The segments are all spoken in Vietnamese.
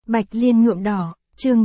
Bạch Liên nhuộm đỏ, chương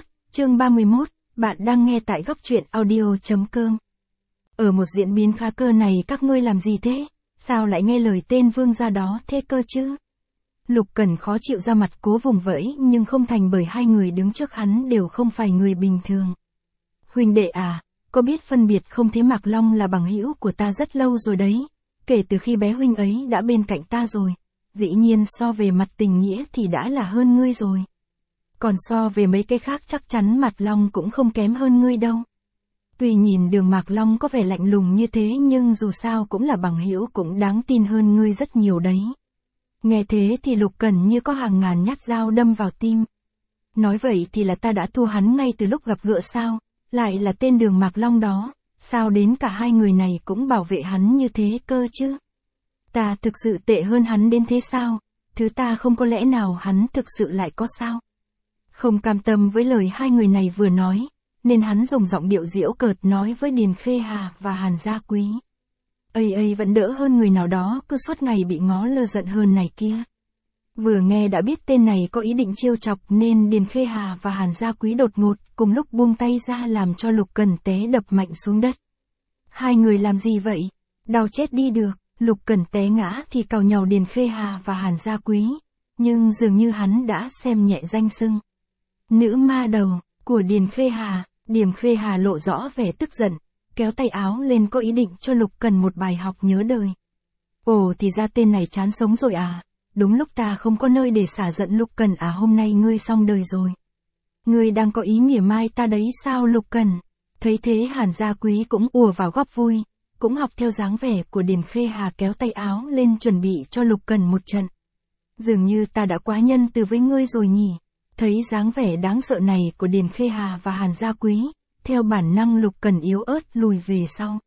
31, bạn đang nghe tại góc truyện audio.com. Ở một diễn biến khá cơ này các ngươi làm gì thế? Sao lại nghe lời tên vương gia đó thế cơ chứ? Lục Cẩn khó chịu ra mặt cố vùng vẫy nhưng không thành bởi hai người đứng trước hắn đều không phải người bình thường. Huynh đệ à, có biết phân biệt không thế Mạc Long là bằng hữu của ta rất lâu rồi đấy. Kể từ khi bé huynh ấy đã bên cạnh ta rồi. Dĩ nhiên so về mặt tình nghĩa thì đã là hơn ngươi rồi. Còn so về mấy cái khác chắc chắn Mạc Long cũng không kém hơn ngươi đâu. Tuy nhìn đường Mạc Long có vẻ lạnh lùng như thế nhưng dù sao cũng là bằng hữu cũng đáng tin hơn ngươi rất nhiều đấy. Nghe thế thì Lục Cẩn như có hàng ngàn nhát dao đâm vào tim. Nói vậy thì là ta đã thua hắn ngay từ lúc gặp gỡ sao, lại là tên đường Mạc Long đó, sao đến cả hai người này cũng bảo vệ hắn như thế cơ chứ? Ta thực sự tệ hơn hắn đến thế sao? Thứ ta không có lẽ nào hắn thực sự lại có sao? Không cam tâm với lời hai người này vừa nói, nên hắn dùng giọng điệu giễu cợt nói với Điền Khê Hà và Hàn Gia Quý. Ây vẫn đỡ hơn người nào đó cứ suốt ngày bị ngó lơ giận hơn này kia. Vừa nghe đã biết tên này có ý định trêu chọc nên Điền Khê Hà và Hàn Gia Quý đột ngột cùng lúc buông tay ra làm cho Lục Cẩn té đập mạnh xuống đất. Hai người làm gì vậy? Đau chết đi được. Lục Cẩn té ngã thì cào nhàu Điền Khê Hà và Hàn Gia Quý, nhưng dường như hắn đã xem nhẹ danh xưng. Nữ ma đầu của Điền Khê Hà. Điền Khê Hà lộ rõ vẻ tức giận, kéo tay áo lên có ý định cho Lục Cẩn một bài học nhớ đời. Ồ thì ra tên này chán sống rồi à, đúng lúc ta không có nơi để xả giận Lục Cẩn à, hôm nay ngươi xong đời rồi. Ngươi đang có ý mỉa mai ta đấy sao Lục Cẩn? Thấy thế Hàn Gia Quý cũng ùa vào góp vui, cũng học theo dáng vẻ của Điền Khê Hà kéo tay áo lên chuẩn bị cho Lục Cẩn một trận. Dường như ta đã quá nhân từ với ngươi rồi nhỉ. Thấy dáng vẻ đáng sợ này của Điền Khê Hà và Hàn Gia Quý, theo bản năng Lục Cẩn yếu ớt lùi về sau.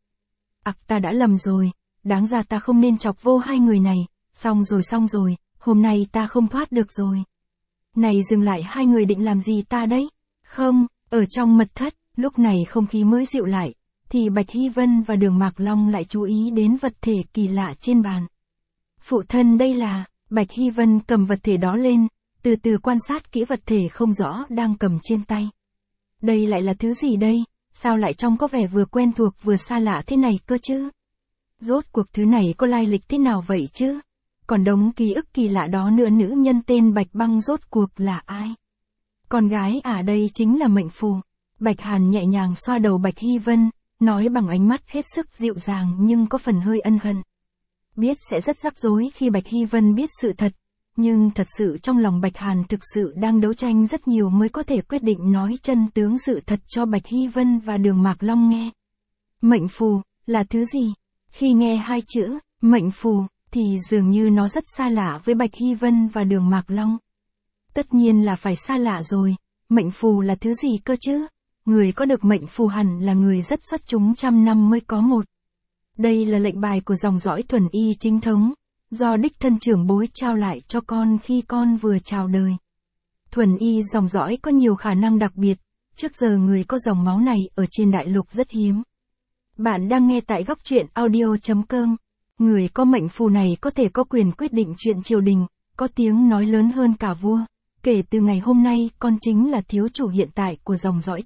Ta đã lầm rồi, đáng ra ta không nên chọc vô hai người này, xong rồi, hôm nay ta không thoát được rồi. Này dừng lại, hai người định làm gì ta đấy? Không, ở trong mật thất, lúc này không khí mới dịu lại, thì Bạch Hy Vân và Đường Mạc Long lại chú ý đến vật thể kỳ lạ trên bàn. Phụ thân đây là, Bạch Hy Vân cầm vật thể đó lên, từ từ quan sát kỹ vật thể không rõ đang cầm trên tay. Đây lại là thứ gì đây? Sao lại trông có vẻ vừa quen thuộc vừa xa lạ thế này cơ chứ? Rốt cuộc thứ này có lai lịch thế nào vậy chứ? Còn đống ký ức kỳ lạ đó nữa, nữ nhân tên Bạch Băng rốt cuộc là ai? Con gái à, đây chính là mệnh phù. Bạch Hàn nhẹ nhàng xoa đầu Bạch Hy Vân, nói bằng ánh mắt hết sức dịu dàng nhưng có phần hơi ân hận. Biết sẽ rất rắc rối khi Bạch Hy Vân biết sự thật, nhưng thật sự trong lòng Bạch Hàn thực sự đang đấu tranh rất nhiều mới có thể quyết định nói chân tướng sự thật cho Bạch Hy Vân và Đường Mạc Long nghe. Mệnh phù, là thứ gì? Khi nghe hai chữ, mệnh phù, thì dường như nó rất xa lạ với Bạch Hy Vân và Đường Mạc Long. Tất nhiên là phải xa lạ rồi, mệnh phù là thứ gì cơ chứ? Người có được mệnh phù hẳn là người rất xuất chúng, trăm năm mới có một. Đây là lệnh bài của dòng dõi Thuần Y chính thống, do đích thân trưởng bối trao lại cho con khi con vừa chào đời. Thuần Y dòng dõi có nhiều khả năng đặc biệt, trước giờ người có dòng máu này ở trên đại lục rất hiếm. Bạn đang nghe tại góc truyện audio.com. Người có mệnh phù này có thể có quyền quyết định chuyện triều đình, có tiếng nói lớn hơn cả vua. Kể từ ngày hôm nay con chính là thiếu chủ hiện tại của dòng dõi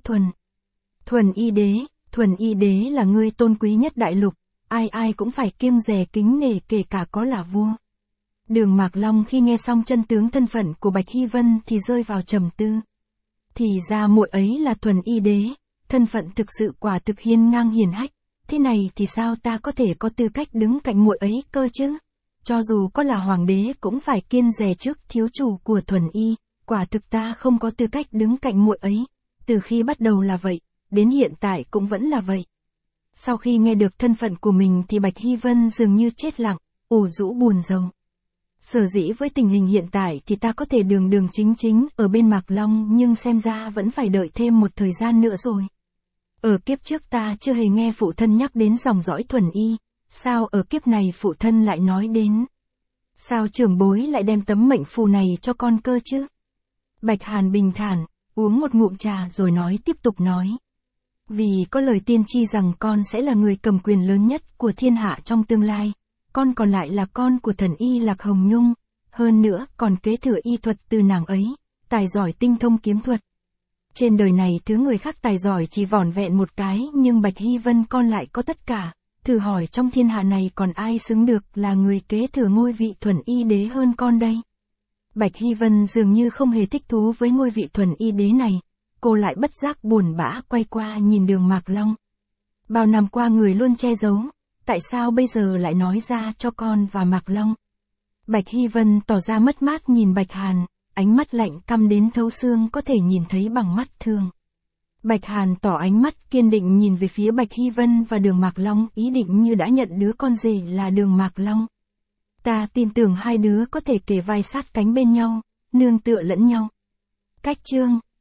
Thuần Y đế. Thuần Y đế là người tôn quý nhất đại lục, ai cũng phải kiêng dè kính nể kể cả có là vua. Đường Mạc Long khi nghe xong chân tướng thân phận của Bạch Hy Vân thì rơi vào trầm tư. Thì ra muội ấy là Thuần Y đế, thân phận thực sự quả thực hiên ngang hiển hách, thế này thì sao ta có thể có tư cách đứng cạnh muội ấy cơ chứ? Cho dù có là hoàng đế cũng phải kiêng dè trước thiếu chủ của Thuần Y, quả thực ta không có tư cách đứng cạnh muội ấy, từ khi bắt đầu là vậy, đến hiện tại cũng vẫn là vậy. Sau khi nghe được thân phận của mình thì Bạch Hy Vân dường như chết lặng, ủ rũ buồn rầu. Sở dĩ với tình hình hiện tại thì ta có thể đường chính ở bên Mạc Long, nhưng xem ra vẫn phải đợi thêm một thời gian nữa rồi. Ở kiếp trước ta chưa hề nghe phụ thân nhắc đến dòng dõi Thuần Y, sao ở kiếp này phụ thân lại nói đến? Sao trưởng bối lại đem tấm mệnh phù này cho con cơ chứ? Bạch Hàn bình thản, uống một ngụm trà rồi tiếp tục nói. Vì có lời tiên tri rằng con sẽ là người cầm quyền lớn nhất của thiên hạ trong tương lai, con còn lại là con của thần y Lạc Hồng Nhung, hơn nữa còn kế thừa y thuật từ nàng ấy, tài giỏi tinh thông kiếm thuật. Trên đời này thứ người khác tài giỏi chỉ vỏn vẹn một cái, nhưng Bạch Hy Vân con lại có tất cả. Thử hỏi trong thiên hạ này còn ai xứng được là người kế thừa ngôi vị Thuần Y Đế hơn con đây? Bạch Hy Vân dường như không hề thích thú với ngôi vị Thuần Y Đế này, cô lại bất giác buồn bã quay qua nhìn Đường Mạc Long. Bao năm qua người luôn che giấu, tại sao bây giờ lại nói ra cho con và Mạc Long? Bạch Hy Vân tỏ ra mất mát nhìn Bạch Hàn, ánh mắt lạnh căm đến thấu xương có thể nhìn thấy bằng mắt thường. Bạch Hàn tỏ ánh mắt kiên định nhìn về phía Bạch Hy Vân và Đường Mạc Long, ý định như đã nhận đứa con rể là Đường Mạc Long. Ta tin tưởng hai đứa có thể kề vai sát cánh bên nhau, nương tựa lẫn nhau. Cách chương